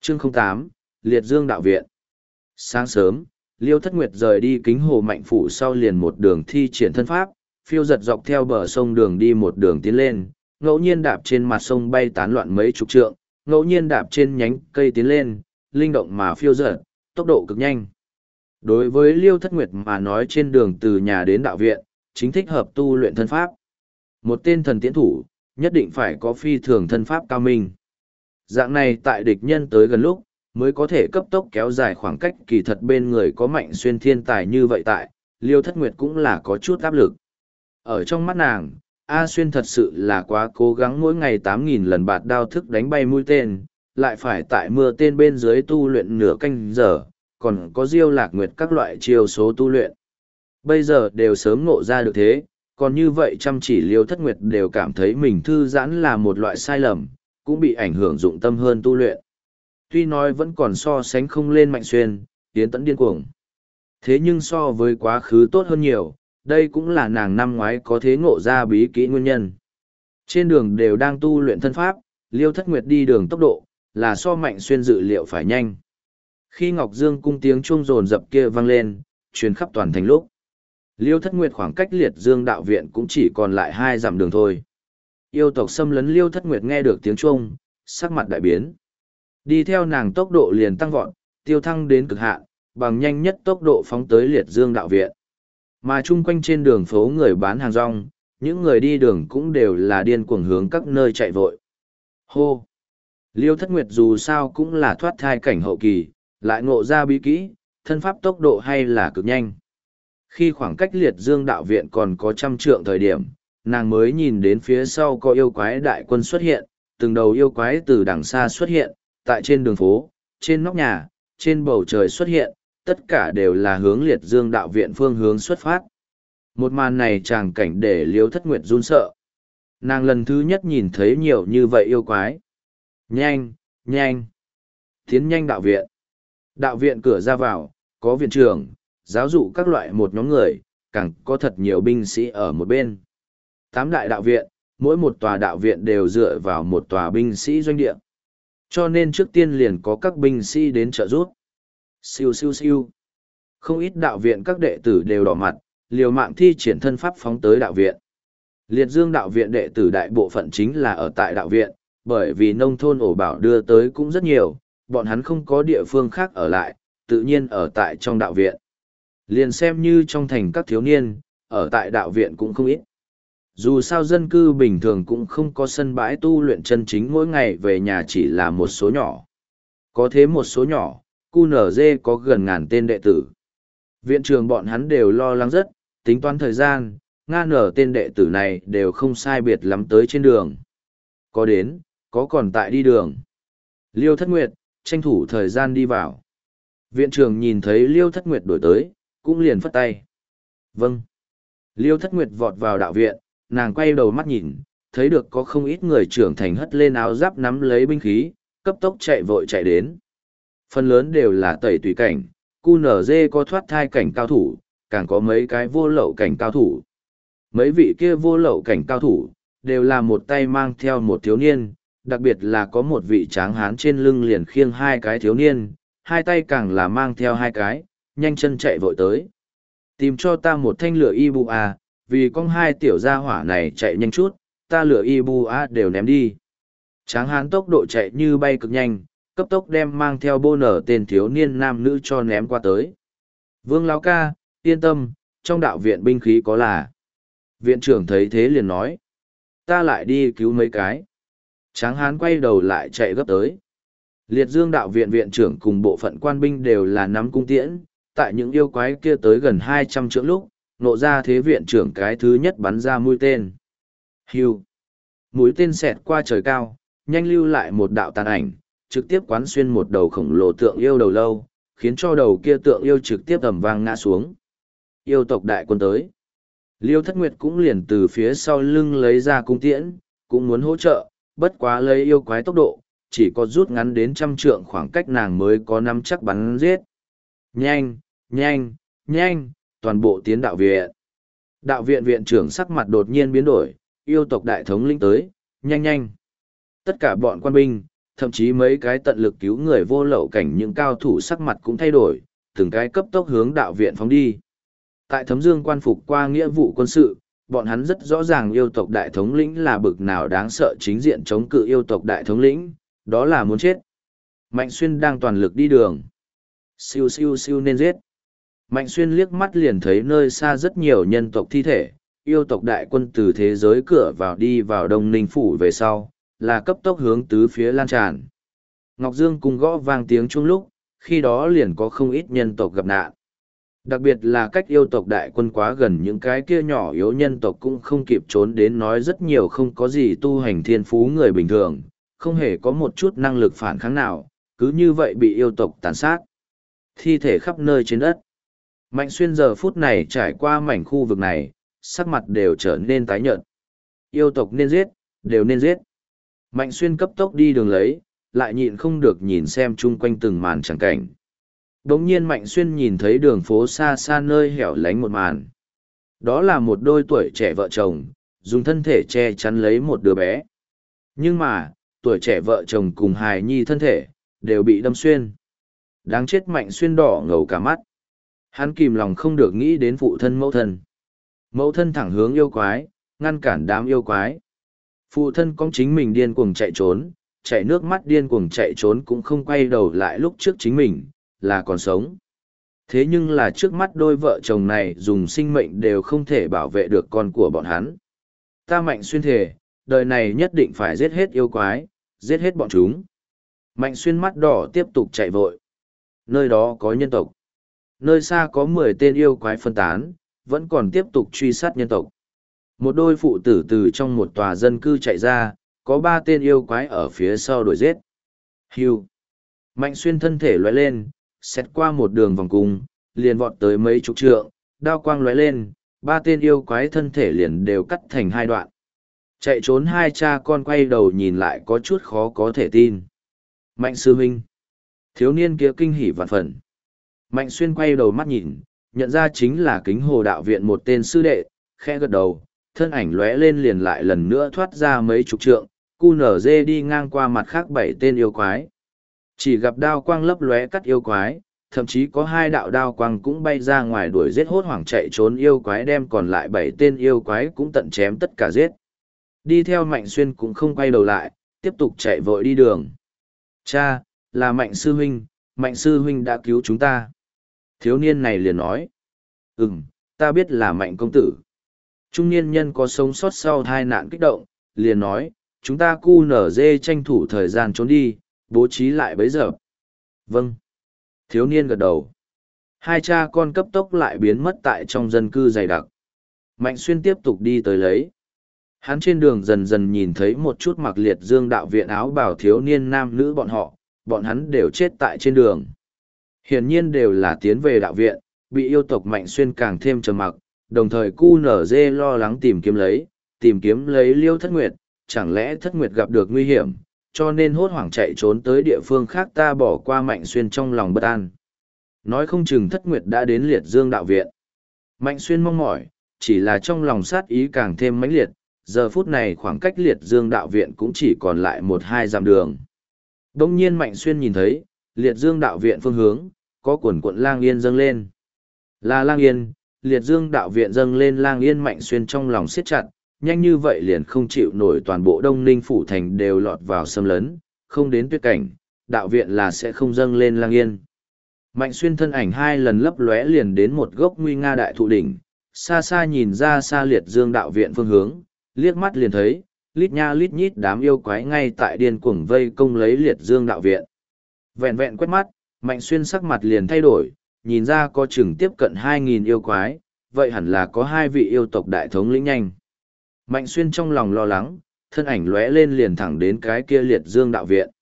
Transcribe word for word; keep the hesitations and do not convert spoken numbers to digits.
Chương không tám, Liệt Dương Đạo Viện. Sáng sớm, Liêu Thất Nguyệt rời đi Kính Hồ Mạnh Phủ sau liền một đường thi triển thân pháp, phiêu giật dọc theo bờ sông đường đi một đường tiến lên, ngẫu nhiên đạp trên mặt sông bay tán loạn mấy chục trượng, ngẫu nhiên đạp trên nhánh cây tiến lên, linh động mà phiêu giật, tốc độ cực nhanh. Đối với Liêu Thất Nguyệt mà nói, trên đường từ nhà đến đạo viện, chính thích hợp tu luyện thân pháp. Một tên thần tiễn thủ, nhất định phải có phi thường thân pháp cao minh. Dạng này tại địch nhân tới gần lúc, mới có thể cấp tốc kéo dài khoảng cách. Kỳ thật bên người có Mạnh Xuyên thiên tài như vậy tại, Liêu Thất Nguyệt cũng là có chút áp lực. Ở trong mắt nàng, A Xuyên thật sự là quá cố gắng, mỗi ngày tám nghìn lần bạt đao thức đánh bay mũi tên, lại phải tại mưa tên bên dưới tu luyện nửa canh giờ, còn có Diêu Lạc Nguyệt các loại chiêu số tu luyện. Bây giờ đều sớm ngộ ra được thế, còn như vậy chăm chỉ Liêu Thất Nguyệt đều cảm thấy mình thư giãn là một loại sai lầm, cũng bị ảnh hưởng dụng tâm hơn tu luyện. Tuy nói vẫn còn so sánh không lên Mạnh Xuyên, tiến tẫn điên cuồng. Thế nhưng so với quá khứ tốt hơn nhiều, đây cũng là nàng năm ngoái có thế ngộ ra bí kỹ nguyên nhân. Trên đường đều đang tu luyện thân pháp, Liêu Thất Nguyệt đi đường tốc độ, là so Mạnh Xuyên dự liệu phải nhanh. Khi Ngọc Dương cung tiếng chuông rồn rập kia vang lên, truyền khắp toàn thành lúc, Liêu Thất Nguyệt khoảng cách Liệt Dương Đạo Viện cũng chỉ còn lại hai dặm đường thôi. Yêu tộc xâm lấn, Liêu Thất Nguyệt nghe được tiếng chuông, sắc mặt đại biến. Đi theo nàng tốc độ liền tăng vọt, tiêu thăng đến cực hạn, bằng nhanh nhất tốc độ phóng tới Liệt Dương Đạo Viện. Mà chung quanh trên đường phố người bán hàng rong, những người đi đường cũng đều là điên cuồng hướng các nơi chạy vội. Hô! Liêu Thất Nguyệt dù sao cũng là thoát thai cảnh hậu kỳ, lại ngộ ra bí kỹ, thân pháp tốc độ hay là cực nhanh. Khi khoảng cách Liệt Dương Đạo Viện còn có trăm trượng thời điểm, nàng mới nhìn đến phía sau có yêu quái đại quân xuất hiện, từng đầu yêu quái từ đằng xa xuất hiện, tại trên đường phố, trên nóc nhà, trên bầu trời xuất hiện, tất cả đều là hướng Liệt Dương Đạo Viện phương hướng xuất phát. Một màn này tràng cảnh để Liêu Thất Nguyệt run sợ. Nàng lần thứ nhất nhìn thấy nhiều như vậy yêu quái. Nhanh, nhanh, tiến nhanh đạo viện. Đạo viện cửa ra vào, có viện trưởng, giáo dụ các loại một nhóm người, càng có thật nhiều binh sĩ ở một bên. Tám đại đạo viện, mỗi một tòa đạo viện đều dựa vào một tòa binh sĩ doanh địa. Cho nên trước tiên liền có các binh sĩ đến trợ giúp. Siêu siêu siêu. Không ít đạo viện các đệ tử đều đỏ mặt, liều mạng thi triển thân pháp phóng tới đạo viện. Liệt Dương Đạo Viện đệ tử đại bộ phận chính là ở tại đạo viện, bởi vì nông thôn ổ bảo đưa tới cũng rất nhiều, bọn hắn không có địa phương khác ở lại, tự nhiên ở tại trong đạo viện. Liền xem như trong thành các thiếu niên, ở tại đạo viện cũng không ít. Dù sao dân cư bình thường cũng không có sân bãi tu luyện chân chính, mỗi ngày về nhà chỉ là một số nhỏ. Có thế một số nhỏ, quy en giê có gần ngàn tên đệ tử. Viện trường bọn hắn đều lo lắng rất, tính toán thời gian, nga nở tên đệ tử này đều không sai biệt lắm tới trên đường. Có đến, có còn tại đi đường. Liêu Thất Nguyệt, tranh thủ thời gian đi vào. Viện trưởng nhìn thấy Liêu Thất Nguyệt đổi tới, cũng liền phất tay. Vâng. Liêu Thất Nguyệt vọt vào đạo viện, nàng quay đầu mắt nhìn, thấy được có không ít người trưởng thành hất lên áo giáp nắm lấy binh khí, cấp tốc chạy vội chạy đến. Phần lớn đều là tẩy tùy cảnh, quy en giê có thoát thai cảnh cao thủ, càng có mấy cái vô lậu cảnh cao thủ. Mấy vị kia vô lậu cảnh cao thủ, đều là một tay mang theo một thiếu niên, đặc biệt là có một vị tráng hán trên lưng liền khiêng hai cái thiếu niên, hai tay càng là mang theo hai cái, nhanh chân chạy vội tới. Tìm cho ta một thanh lửa y bu a, vì con hai tiểu gia hỏa này chạy nhanh chút, ta lửa y bu a đều ném đi. Tráng hán tốc độ chạy như bay cực nhanh, cấp tốc đem mang theo bô nở tên thiếu niên nam nữ cho ném qua tới. Vương lão ca, yên tâm, trong đạo viện binh khí có là. Viện trưởng thấy thế liền nói, ta lại đi cứu mấy cái. Tráng hán quay đầu lại chạy gấp tới. Liệt Dương Đạo Viện viện trưởng cùng bộ phận quan binh đều là nắm cung tiễn, tại những yêu quái kia tới gần hai trăm trượng lúc, nộ ra thế viện trưởng cái thứ nhất bắn ra mũi tên. Hưu. Mũi tên xẹt qua trời cao, nhanh lưu lại một đạo tàn ảnh, trực tiếp quán xuyên một đầu khổng lồ tượng yêu đầu lâu, khiến cho đầu kia tượng yêu trực tiếp ầm vang ngã xuống. Yêu tộc đại quân tới. Liêu Thất Nguyệt cũng liền từ phía sau lưng lấy ra cung tiễn, cũng muốn hỗ trợ, bất quá lấy yêu quái tốc độ, chỉ có rút ngắn đến trăm trượng khoảng cách nàng mới có nắm chắc bắn giết. Nhanh, nhanh, nhanh, toàn bộ tiến đạo viện. Đạo viện viện trưởng sắc mặt đột nhiên biến đổi, yêu tộc đại thống lĩnh tới, nhanh nhanh. Tất cả bọn quan binh, thậm chí mấy cái tận lực cứu người vô lậu cảnh những cao thủ sắc mặt cũng thay đổi, từng cái cấp tốc hướng đạo viện phóng đi. Tại Thấm Dương quan phục qua nghĩa vụ quân sự, bọn hắn rất rõ ràng yêu tộc đại thống lĩnh là bực nào đáng sợ, chính diện chống cự yêu tộc đại thống lĩnh, đó là muốn chết. Mạnh Xuyên đang toàn lực đi đường. Siêu siêu siêu nên giết. Mạnh Xuyên liếc mắt liền thấy nơi xa rất nhiều nhân tộc thi thể, yêu tộc đại quân từ thế giới cửa vào đi vào Đông Ninh Phủ về sau, là cấp tốc hướng tứ phía lan tràn. Ngọc Dương cùng gõ vang tiếng chuông lúc, khi đó liền có không ít nhân tộc gặp nạn. Đặc biệt là cách yêu tộc đại quân quá gần, những cái kia nhỏ yếu nhân tộc cũng không kịp trốn đến, nói rất nhiều không có gì tu hành thiên phú người bình thường, không hề có một chút năng lực phản kháng nào, cứ như vậy bị yêu tộc tàn sát. Thi thể khắp nơi trên đất. Mạnh Xuyên giờ phút này trải qua mảnh khu vực này, sắc mặt đều trở nên tái nhợt. Yêu tộc nên giết, đều nên giết. Mạnh Xuyên cấp tốc đi đường lấy, lại nhịn không được nhìn xem chung quanh từng màn tràng cảnh. Đống nhiên Mạnh Xuyên nhìn thấy đường phố xa xa nơi hẻo lánh một màn. Đó là một đôi tuổi trẻ vợ chồng, dùng thân thể che chắn lấy một đứa bé. Nhưng mà, tuổi trẻ vợ chồng cùng hài nhi thân thể, đều bị đâm xuyên. Đáng chết. Mạnh Xuyên đỏ ngầu cả mắt. Hắn kìm lòng không được nghĩ đến phụ thân mẫu thân. Mẫu thân thẳng hướng yêu quái, ngăn cản đám yêu quái. Phụ thân con chính mình điên cuồng chạy trốn, chạy nước mắt điên cuồng chạy trốn cũng không quay đầu lại lúc trước chính mình, là còn sống. Thế nhưng là trước mắt đôi vợ chồng này dùng sinh mệnh đều không thể bảo vệ được con của bọn hắn. Ta Mạnh Xuyên thề, đời này nhất định phải giết hết yêu quái, giết hết bọn chúng. Mạnh Xuyên mắt đỏ tiếp tục chạy vội. Nơi đó có nhân tộc. Nơi xa có mười tên yêu quái phân tán, vẫn còn tiếp tục truy sát nhân tộc. Một đôi phụ tử từ trong một tòa dân cư chạy ra, có ba tên yêu quái ở phía sau đuổi giết. Hưu. Mạnh Xuyên thân thể lóe lên, xét qua một đường vòng cung, liền vọt tới mấy chục trượng, đao quang lóe lên, ba tên yêu quái thân thể liền đều cắt thành hai đoạn. Chạy trốn hai cha con quay đầu nhìn lại có chút khó có thể tin. Mạnh sư huynh. Thiếu niên kia kinh hỉ vạn phần. Mạnh Xuyên quay đầu mắt nhìn, nhận ra chính là Kính Hồ đạo viện một tên sư đệ, khẽ gật đầu, thân ảnh lóe lên liền lại lần nữa thoát ra mấy chục trượng, cu nở dê đi ngang qua mặt khác bảy tên yêu quái. Chỉ gặp đao quang lấp lóe cắt yêu quái, thậm chí có hai đạo đao quang cũng bay ra ngoài đuổi giết hốt hoảng chạy trốn yêu quái, đem còn lại bảy tên yêu quái cũng tận chém tất cả giết. Đi theo Mạnh Xuyên cũng không quay đầu lại, tiếp tục chạy vội đi đường. Cha, là Mạnh sư huynh, Mạnh sư huynh đã cứu chúng ta. Thiếu niên này liền nói. Ừm, ta biết là Mạnh công tử. Trung niên nhân có sống sót sau tai nạn kích động, liền nói, chúng ta cu nở dê tranh thủ thời gian trốn đi, bố trí lại bấy giờ. Vâng. Thiếu niên gật đầu. Hai cha con cấp tốc lại biến mất tại trong dân cư dày đặc. Mạnh Xuyên tiếp tục đi tới lấy. Hắn trên đường dần dần nhìn thấy một chút mặc liệt dương đạo viện áo bào thiếu niên nam nữ bọn họ, bọn hắn đều chết tại trên đường. Hiển nhiên đều là tiến về đạo viện, bị yêu tộc Mạnh Xuyên càng thêm trầm mặc, đồng thời cu nở dê lo lắng tìm kiếm lấy, tìm kiếm lấy Liêu Thất Nguyệt, chẳng lẽ Thất Nguyệt gặp được nguy hiểm, cho nên hốt hoảng chạy trốn tới địa phương khác. Ta bỏ qua Mạnh Xuyên trong lòng bất an. Nói không chừng Thất Nguyệt đã đến liệt dương đạo viện. Mạnh Xuyên mong mỏi, chỉ là trong lòng sát ý càng thêm mãnh liệt, giờ phút này khoảng cách liệt dương đạo viện cũng chỉ còn lại một hai dặm đường. Đông nhiên Mạnh Xuyên nhìn thấy, liệt dương đạo viện phương hướng, có quần quận lang yên dâng lên. Là lang yên, liệt dương đạo viện dâng lên lang yên. Mạnh Xuyên trong lòng siết chặt, nhanh như vậy liền không chịu nổi toàn bộ Đông Ninh phủ thành đều lọt vào xâm lấn, không đến tuyệt cảnh, đạo viện là sẽ không dâng lên lang yên. Mạnh Xuyên thân ảnh hai lần lấp lóe liền đến một gốc nguy nga đại thụ đỉnh, xa xa nhìn ra xa liệt dương đạo viện phương hướng, liếc mắt liền thấy, lít nha lít nhít đám yêu quái ngay tại điên cuồng vây công lấy liệt dương đạo viện. Vẹn vẹn quét mắt, Mạnh Xuyên sắc mặt liền thay đổi, nhìn ra có chừng tiếp cận hai nghìn yêu quái, vậy hẳn là có hai vị yêu tộc đại thống lĩnh nhanh. Mạnh Xuyên trong lòng lo lắng, thân ảnh lóe lên liền thẳng đến cái kia liệt dương đạo viện.